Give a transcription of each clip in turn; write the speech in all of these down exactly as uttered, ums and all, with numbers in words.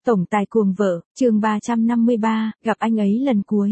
Tổng tài cuồng vợ, chương ba trăm năm mươi ba, gặp anh ấy lần cuối.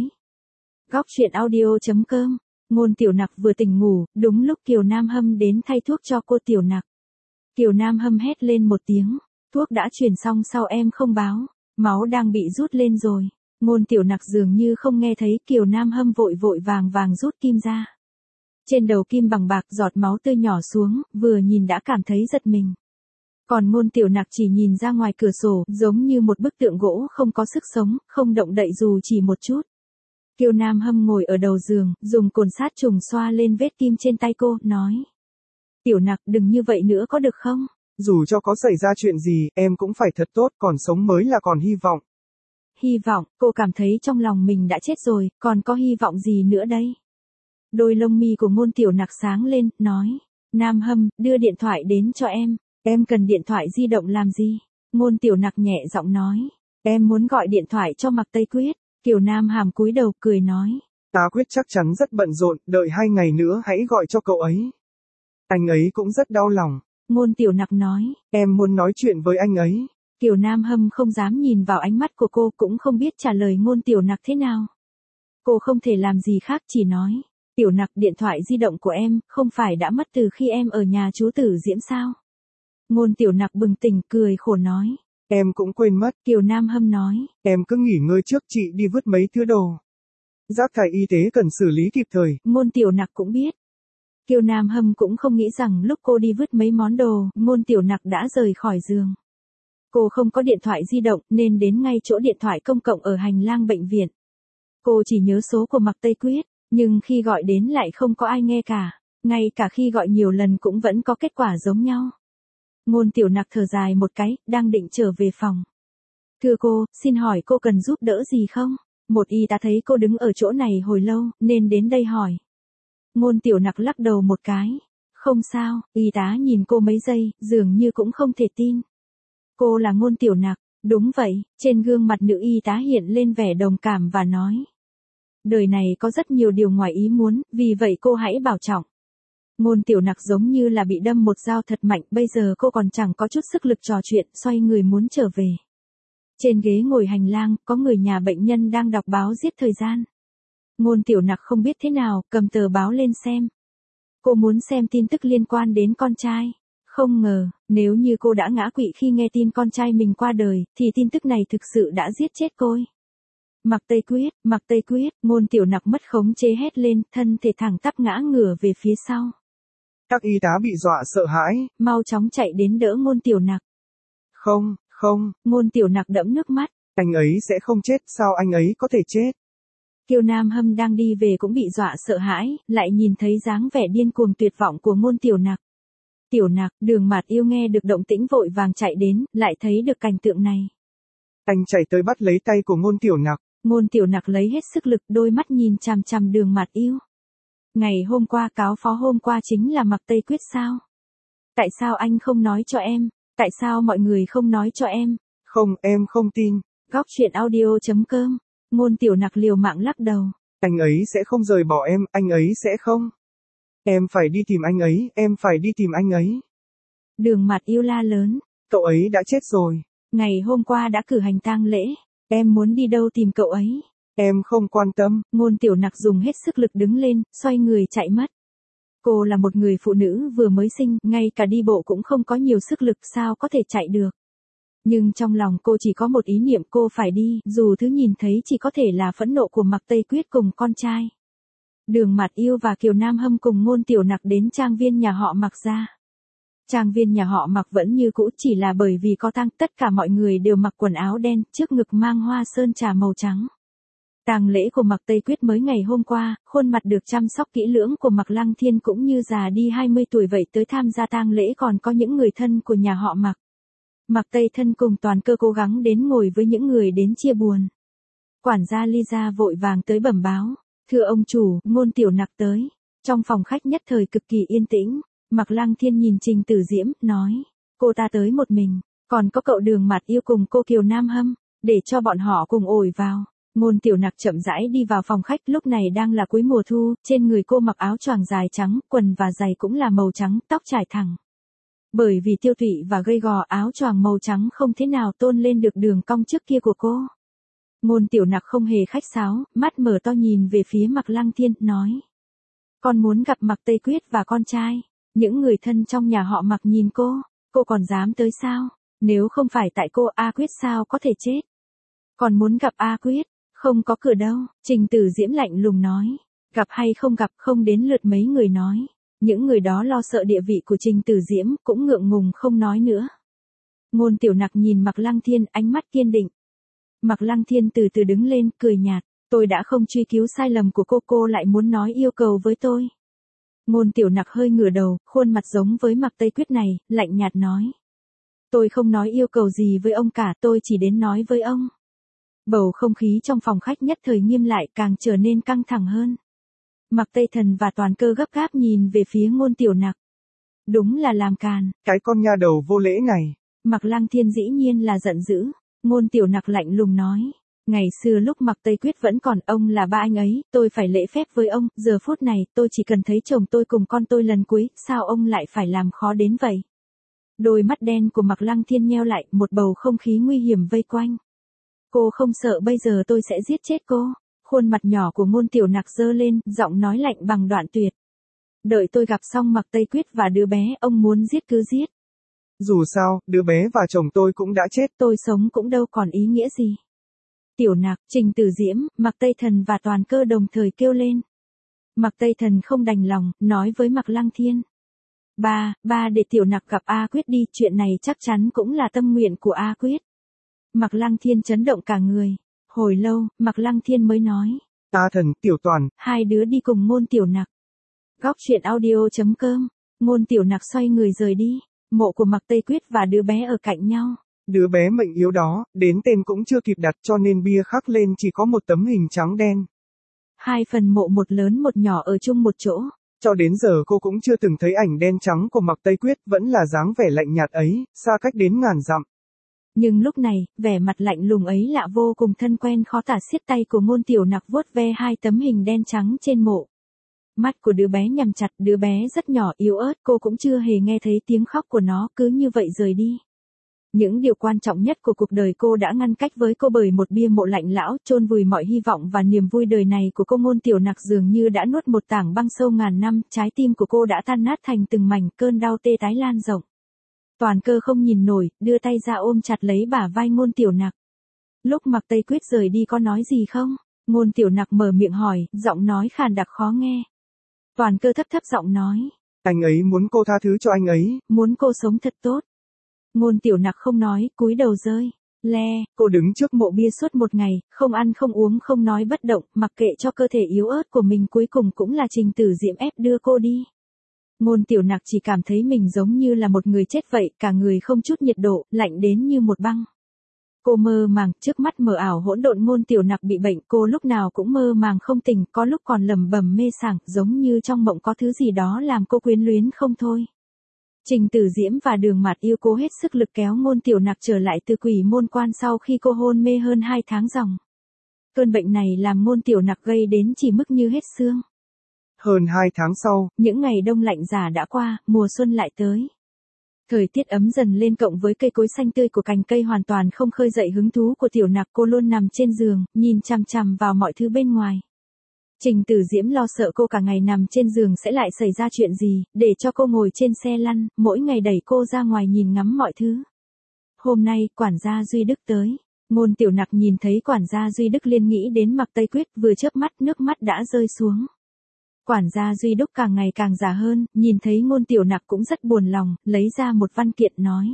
Góc truyện audio chấm com. Ngôn Tiểu Nặc vừa tỉnh ngủ, đúng lúc Kiều Nam Hâm đến thay thuốc cho cô Tiểu Nặc. Kiều Nam Hâm hét lên một tiếng, thuốc đã truyền xong sao em không báo, máu đang bị rút lên rồi. Ngôn Tiểu Nặc dường như không nghe thấy, Kiều Nam Hâm vội vội vàng vàng rút kim ra. Trên đầu kim bằng bạc giọt máu tươi nhỏ xuống, vừa nhìn đã cảm thấy giật mình. Còn Ngôn Tiểu Nặc chỉ nhìn ra ngoài cửa sổ, giống như một bức tượng gỗ không có sức sống, không động đậy dù chỉ một chút. Kiều Nam Hâm ngồi ở đầu giường, dùng cồn sát trùng xoa lên vết kim trên tay cô, nói. Tiểu Nặc đừng như vậy nữa có được không? Dù cho có xảy ra chuyện gì, em cũng phải thật tốt, còn sống mới là còn hy vọng. Hy vọng, cô cảm thấy trong lòng mình đã chết rồi, còn có hy vọng gì nữa đây? Đôi lông mi của Ngôn Tiểu Nặc sáng lên, nói. Nam Hâm, đưa điện thoại đến cho em. Em cần điện thoại di động làm gì? Ngôn Tiểu Nặc nhẹ giọng nói. Em muốn gọi điện thoại cho Mạc Tây Quyết. Kiều Nam Hàm cúi đầu cười nói. Ta Quyết chắc chắn rất bận rộn, đợi hai ngày nữa hãy gọi cho cậu ấy. Anh ấy cũng rất đau lòng. Ngôn Tiểu Nặc nói. Em muốn nói chuyện với anh ấy. Kiều Nam Hâm không dám nhìn vào ánh mắt của cô, cũng không biết trả lời Ngôn Tiểu Nặc thế nào. Cô không thể làm gì khác, chỉ nói. Tiểu Nặc, điện thoại di động của em, không phải đã mất từ khi em ở nhà chú Tử Diễm sao? Ngôn Tiểu Nặc bừng tỉnh, cười khổ nói. Em cũng quên mất. Kiều Nam Hâm nói. Em cứ nghỉ ngơi trước, chị đi vứt mấy thứ đồ. Rác thải y tế cần xử lý kịp thời. Ngôn Tiểu Nặc cũng biết. Kiều Nam Hâm cũng không nghĩ rằng lúc cô đi vứt mấy món đồ, Ngôn Tiểu Nặc đã rời khỏi giường. Cô không có điện thoại di động, nên đến ngay chỗ điện thoại công cộng ở hành lang bệnh viện. Cô chỉ nhớ số của Mạc Tây Quyết, nhưng khi gọi đến lại không có ai nghe cả. Ngay cả khi gọi nhiều lần cũng vẫn có kết quả giống nhau. Ngôn Tiểu Nặc thở dài một cái, đang định trở về phòng. Thưa cô, xin hỏi cô cần giúp đỡ gì không? Một y tá thấy cô đứng ở chỗ này hồi lâu, nên đến đây hỏi. Ngôn Tiểu Nặc lắc đầu một cái. Không sao, y tá nhìn cô mấy giây, dường như cũng không thể tin. Cô là Ngôn Tiểu Nặc, đúng vậy, trên gương mặt nữ y tá hiện lên vẻ đồng cảm và nói. Đời này có rất nhiều điều ngoài ý muốn, vì vậy cô hãy bảo trọng. Ngôn Tiểu Nặc giống như là bị đâm một dao thật mạnh, bây giờ cô còn chẳng có chút sức lực trò chuyện, xoay người muốn trở về. Trên ghế ngồi hành lang, có người nhà bệnh nhân đang đọc báo giết thời gian. Ngôn Tiểu Nặc không biết thế nào, cầm tờ báo lên xem. Cô muốn xem tin tức liên quan đến con trai. Không ngờ, nếu như cô đã ngã quỵ khi nghe tin con trai mình qua đời, thì tin tức này thực sự đã giết chết cô. Mạc Tây Quyết, Mạc Tây Quyết, Ngôn Tiểu Nặc mất khống chế hét lên, thân thể thẳng tắp ngã ngửa về phía sau. Các y tá bị dọa sợ hãi. Mau chóng chạy đến đỡ Ngôn Tiểu Nặc. Không, không. Ngôn Tiểu Nặc đẫm nước mắt. Anh ấy sẽ không chết, sao anh ấy có thể chết? Kiều Nam Hâm đang đi về cũng bị dọa sợ hãi, lại nhìn thấy dáng vẻ điên cuồng tuyệt vọng của Ngôn Tiểu Nặc. Tiểu Nặc, Đường Mạt Yêu nghe được động tĩnh vội vàng chạy đến, lại thấy được cảnh tượng này. Anh chạy tới bắt lấy tay của Ngôn Tiểu Nặc. Ngôn Tiểu Nặc lấy hết sức lực, đôi mắt nhìn chằm chằm Đường Mạt Yêu. Ngày hôm qua cáo phó hôm qua chính là Mạc Tây Quyết sao? Tại sao anh không nói cho em? Tại sao mọi người không nói cho em? Không, em không tin. Góc truyện audio chấm com. Ngôn Tiểu Nặc liều mạng lắc đầu. Anh ấy sẽ không rời bỏ em, anh ấy sẽ không. Em phải đi tìm anh ấy, em phải đi tìm anh ấy. Đường Mạt Yêu la lớn. Cậu ấy đã chết rồi. Ngày hôm qua đã cử hành tang lễ. Em muốn đi đâu tìm cậu ấy? Em không quan tâm. Ngôn Tiểu Nặc dùng hết sức lực đứng lên, xoay người chạy mất. Cô là một người phụ nữ vừa mới sinh, ngay cả đi bộ cũng không có nhiều sức lực, sao có thể chạy được. Nhưng trong lòng cô chỉ có một ý niệm, cô phải đi, dù thứ nhìn thấy chỉ có thể là phẫn nộ của Mạc Tây Quyết cùng con trai. Đường Mạt Yêu và Kiều Nam Hâm cùng Ngôn Tiểu Nặc đến trang viên nhà họ Mạc gia. Trang viên nhà họ Mạc vẫn như cũ, chỉ là bởi vì có tang, tất cả mọi người đều mặc quần áo đen, trước ngực mang hoa sơn trà màu trắng. Tang lễ của Mạc Tây Quyết mới ngày hôm qua, khuôn mặt được chăm sóc kỹ lưỡng của Mạc Lăng Thiên cũng như già đi hai mươi tuổi vậy, tới tham gia tang lễ còn có những người thân của nhà họ Mạc. Mạc Tây Thân cùng toàn cơ cố gắng đến ngồi với những người đến chia buồn. Quản gia Lisa vội vàng tới bẩm báo. Thưa ông chủ, Ngôn Tiểu Nặc tới. Trong phòng khách nhất thời cực kỳ yên tĩnh, Mạc Lăng Thiên nhìn Trình Tử Diễm, nói. Cô ta tới một mình, còn có cậu Đường Mạt Yêu cùng cô Kiều Nam Hâm, để cho bọn họ cùng ổi vào. Ngôn Tiểu Nặc chậm rãi đi vào phòng khách, lúc này đang là cuối mùa thu, trên người cô mặc áo choàng dài trắng, quần và giày cũng là màu trắng, tóc trải thẳng. Bởi vì tiêu tụy và gầy gò, áo choàng màu trắng không thế nào tôn lên được đường cong trước kia của cô. Ngôn Tiểu Nặc không hề khách sáo, mắt mở to nhìn về phía Mạc Lăng Thiên, nói. Con muốn gặp Mạc Tây Quyết và con trai. Những người thân trong nhà họ Mạc nhìn cô, cô còn dám tới sao? Nếu không phải tại cô, A Quyết sao có thể chết? Còn muốn gặp A Quyết, không có cửa đâu, Trình Tử Diễm lạnh lùng nói. Gặp hay không gặp không đến lượt mấy người nói. Những người đó lo sợ địa vị của Trình Tử Diễm, cũng ngượng ngùng không nói nữa. Ngôn Tiểu Nặc nhìn Mạc Lăng Thiên, ánh mắt kiên định. Mạc Lăng Thiên từ từ đứng lên, cười nhạt. Tôi đã không truy cứu sai lầm của cô, cô lại muốn nói yêu cầu với tôi. Ngôn Tiểu Nặc hơi ngửa đầu, khuôn mặt giống với Mạc Tây Quyết này, lạnh nhạt nói. Tôi không nói yêu cầu gì với ông cả, tôi chỉ đến nói với ông. Bầu không khí trong phòng khách nhất thời nghiêm lại, càng trở nên căng thẳng hơn. Mạc Tây Thần và Toàn Cơ gấp gáp nhìn về phía Ngôn Tiểu Nặc. Đúng là làm càn. Cái con nha đầu vô lễ này. Mạc Lăng Thiên dĩ nhiên là giận dữ. Ngôn Tiểu Nặc lạnh lùng nói. Ngày xưa lúc Mạc Tây Quyết vẫn còn, ông là ba anh ấy, tôi phải lễ phép với ông, giờ phút này tôi chỉ cần thấy chồng tôi cùng con tôi lần cuối, sao ông lại phải làm khó đến vậy? Đôi mắt đen của Mạc Lăng Thiên nheo lại, một bầu không khí nguy hiểm vây quanh. Cô không sợ bây giờ tôi sẽ giết chết cô? Khuôn mặt nhỏ của Ngôn Tiểu Nặc giơ lên, giọng nói lạnh bằng đoạn tuyệt. Đợi tôi gặp xong Mạc Tây Quyết và đứa bé, ông muốn giết cứ giết. Dù sao, đứa bé và chồng tôi cũng đã chết. Tôi sống cũng đâu còn ý nghĩa gì. Tiểu Nặc, Trình Tử Diễm, Mạc Tây Thần và Toàn Cơ đồng thời kêu lên. Mạc Tây Thần không đành lòng, nói với Mạc Lăng Thiên. Ba, ba để Tiểu Nặc gặp A Quyết đi, chuyện này chắc chắn cũng là tâm nguyện của A Quyết. Mạc Lăng Thiên chấn động cả người. Hồi lâu, Mạc Lăng Thiên mới nói. A Thần, Tiểu Toàn. Hai đứa đi cùng Ngôn Tiểu Nặc. Góc truyện audio chấm com. Ngôn Tiểu Nặc xoay người rời đi. Mộ của Mạc Tây Quyết và đứa bé ở cạnh nhau. Đứa bé mệnh yếu đó, đến tên cũng chưa kịp đặt cho nên bia khắc lên chỉ có một tấm hình trắng đen. Hai phần mộ, một lớn một nhỏ ở chung một chỗ. Cho đến giờ cô cũng chưa từng thấy ảnh đen trắng của Mạc Tây Quyết, vẫn là dáng vẻ lạnh nhạt ấy, xa cách đến ngàn dặm. Nhưng lúc này, vẻ mặt lạnh lùng ấy lạ vô cùng thân quen, khó tả siết tay của Ngôn Tiểu Nặc vuốt ve hai tấm hình đen trắng trên mộ. Mắt của đứa bé nhắm chặt, đứa bé rất nhỏ yếu ớt, cô cũng chưa hề nghe thấy tiếng khóc của nó, cứ như vậy rời đi. Những điều quan trọng nhất của cuộc đời cô đã ngăn cách với cô bởi một bia mộ lạnh lão, chôn vùi mọi hy vọng và niềm vui đời này của cô. Ngôn Tiểu Nặc dường như đã nuốt một tảng băng sâu ngàn năm, trái tim của cô đã tan nát thành từng mảnh, cơn đau tê tái lan rộng. Toàn Cơ không nhìn nổi, đưa tay ra ôm chặt lấy bả vai Ngôn Tiểu Nặc. Lúc Mạc Tây Quyết rời đi có nói gì không? Ngôn Tiểu Nặc mở miệng hỏi, giọng nói khàn đặc khó nghe. Toàn Cơ thấp thấp giọng nói. Anh ấy muốn cô tha thứ cho anh ấy. Muốn cô sống thật tốt. Ngôn Tiểu Nặc không nói, cúi đầu rơi. Le, cô đứng trước mộ bia suốt một ngày, không ăn không uống không nói bất động, mặc kệ cho cơ thể yếu ớt của mình, cuối cùng cũng là Trình Tử Diễm ép đưa cô đi. Ngôn Tiểu Nặc chỉ cảm thấy mình giống như là một người chết vậy, cả người không chút nhiệt độ, lạnh đến như một băng. Cô mơ màng, trước mắt mờ ảo hỗn độn. Ngôn Tiểu Nặc bị bệnh, cô lúc nào cũng mơ màng không tỉnh, có lúc còn lẩm bẩm mê sảng, giống như trong mộng có thứ gì đó làm cô quyến luyến không thôi. Trình Tử Diễm và Đường Mạt Yêu cố hết sức lực kéo Ngôn Tiểu Nặc trở lại từ Quỷ Môn Quan sau khi cô hôn mê hơn hai tháng ròng. Cơn bệnh này làm Ngôn Tiểu Nặc gây đến chỉ mức như hết xương. Hơn hai tháng sau, những ngày đông lạnh giá đã qua, mùa xuân lại tới. Thời tiết ấm dần lên cộng với cây cối xanh tươi của cành cây hoàn toàn không khơi dậy hứng thú của Tiểu Nặc, cô luôn nằm trên giường, nhìn chằm chằm vào mọi thứ bên ngoài. Trình Tử Diễm lo sợ cô cả ngày nằm trên giường sẽ lại xảy ra chuyện gì, để cho cô ngồi trên xe lăn, mỗi ngày đẩy cô ra ngoài nhìn ngắm mọi thứ. Hôm nay, quản gia Duy Đức tới. Ngôn Tiểu Nặc nhìn thấy quản gia Duy Đức liền nghĩ đến Mạc Tây Quyết, vừa chớp mắt nước mắt đã rơi xuống. Quản gia Duy Đức càng ngày càng già hơn, nhìn thấy Ngôn Tiểu Nặc cũng rất buồn lòng, lấy ra một văn kiện nói.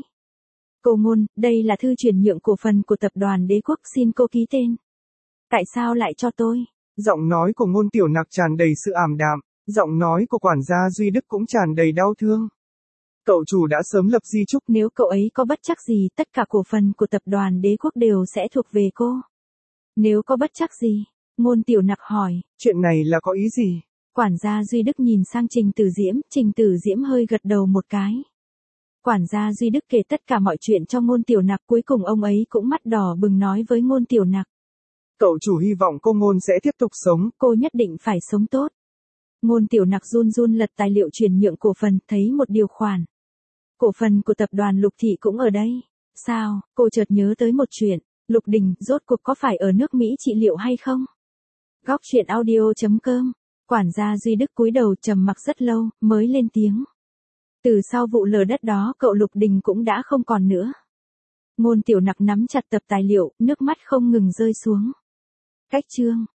Cô Ngôn, đây là thư chuyển nhượng cổ phần của tập đoàn Đế Quốc, xin cô ký tên. Tại sao lại cho tôi? Giọng nói của Ngôn Tiểu Nặc tràn đầy sự ảm đạm, giọng nói của quản gia Duy Đức cũng tràn đầy đau thương. Cậu chủ đã sớm lập di chúc, nếu cậu ấy có bất trắc gì, tất cả cổ phần của tập đoàn Đế Quốc đều sẽ thuộc về cô. Nếu có bất trắc gì? Ngôn Tiểu Nặc hỏi. Chuyện này là có ý gì? Quản gia Duy Đức nhìn sang Trình Tử Diễm, Trình Tử Diễm hơi gật đầu một cái. Quản gia Duy Đức kể tất cả mọi chuyện cho Ngôn Tiểu Nặc, cuối cùng ông ấy cũng mắt đỏ bừng nói với Ngôn Tiểu Nặc. Cậu chủ hy vọng cô Ngôn sẽ tiếp tục sống. Cô nhất định phải sống tốt. Ngôn Tiểu Nặc run run lật tài liệu chuyển nhượng cổ phần, thấy một điều khoản. Cổ phần của tập đoàn Lục Thị cũng ở đây. Sao, cô chợt nhớ tới một chuyện, Lục Đình rốt cuộc có phải ở nước Mỹ trị liệu hay không? Góc truyện audio chấm com. Quản gia Duy Đức cúi đầu trầm mặc rất lâu, mới lên tiếng. Từ sau vụ lở đất đó cậu Lục Đình cũng đã không còn nữa. Ngôn Tiểu Nặc nắm chặt tập tài liệu, nước mắt không ngừng rơi xuống. Cách chương.